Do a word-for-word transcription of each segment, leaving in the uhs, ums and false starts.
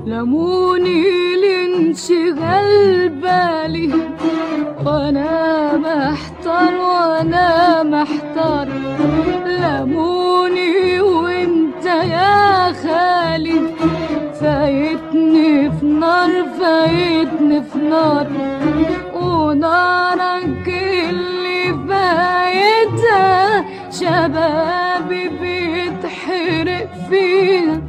لموني لانشغال بالي وانا محتار وانا محتار. لموني وانت يا خالي فايتني في نار فايتني في نار، ونارك اللي فايتها شبابي بيتحرق فيها.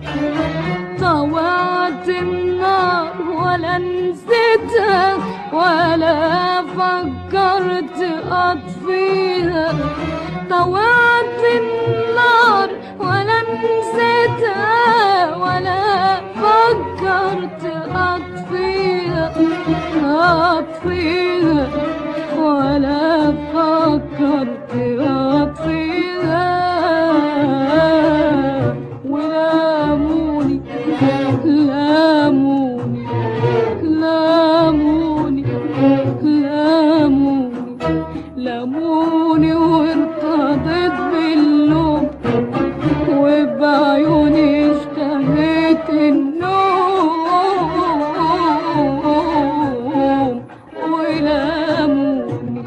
طوعت النار ولا نسيتها ولا فكرت اطفيها. طوعت النار ولا نسيتها ولا فكرت اطفيها اطفيها ولا فكرت اطفيها. ولاموني لاموني لاموني لاموني لاموني وارتضيت باللوم، وبعيوني اشتهيت النوم. ولاموني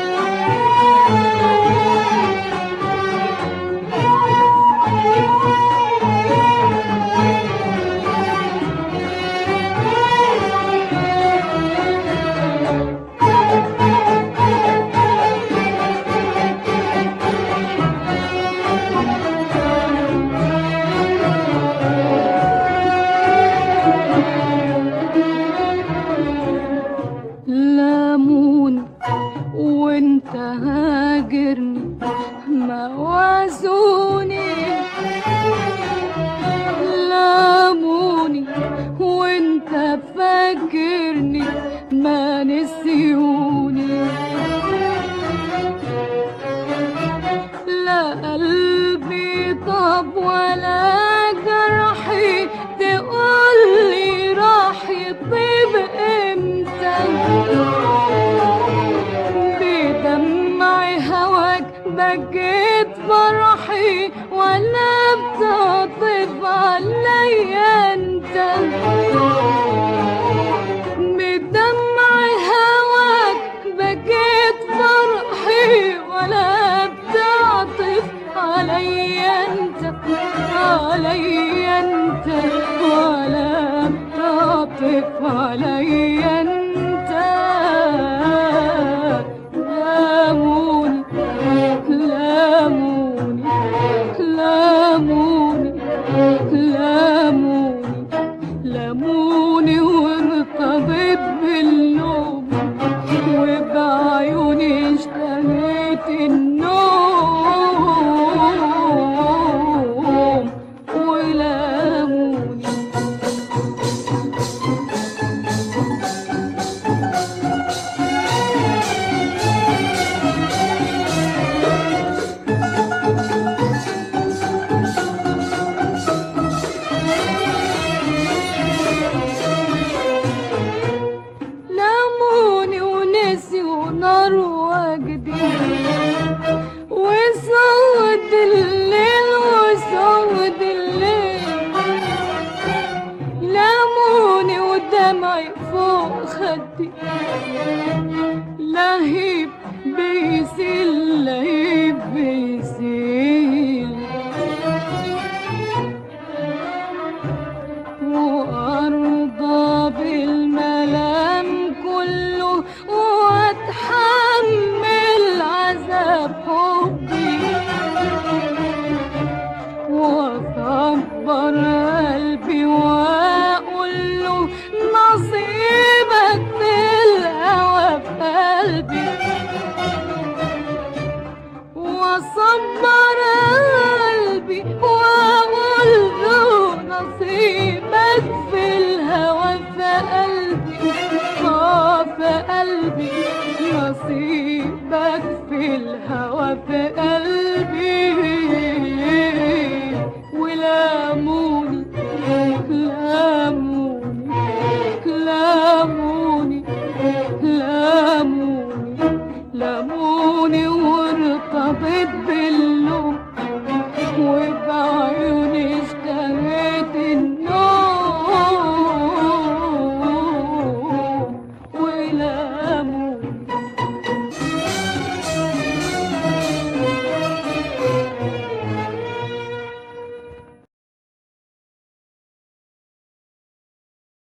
لاموني وانت هاجرني موازوني. لاموني وانت فاكرني ما نسيوني. لا قلبي طب ولا جرحي تقولي راح يطيب امتى. بدمعي هواك بكيت فرحي ولا بتعطف عليا انت. بدمعي هواك بكيت فرحي ولا بتعطف عليا انت عليا انت ولا بتعطف عليا انت. لاموني لاموني لاموني لاموني لاموني وارتضيت باللوم، وبعيوني اشتهيت النوم. ولاموني لاموني ونسيوا نار وجدي وسود الليل وسود الليل. لاموني ودمعي فوق خدي لهيب بيسيل لهيب بيسيل. وأرضى بالملام كله وأتحمل عذاب حبي، وأكبر قلبي وأقول له نصيبك في الهوى في قلبي. وأصبر قلبي وأقول له نصيبك في الهوى في قلبي. آه في قلبي نصيبك في الهوى في قلبي. ولاموني لاموني لاموني لاموني لاموني وارتضيت باللوم،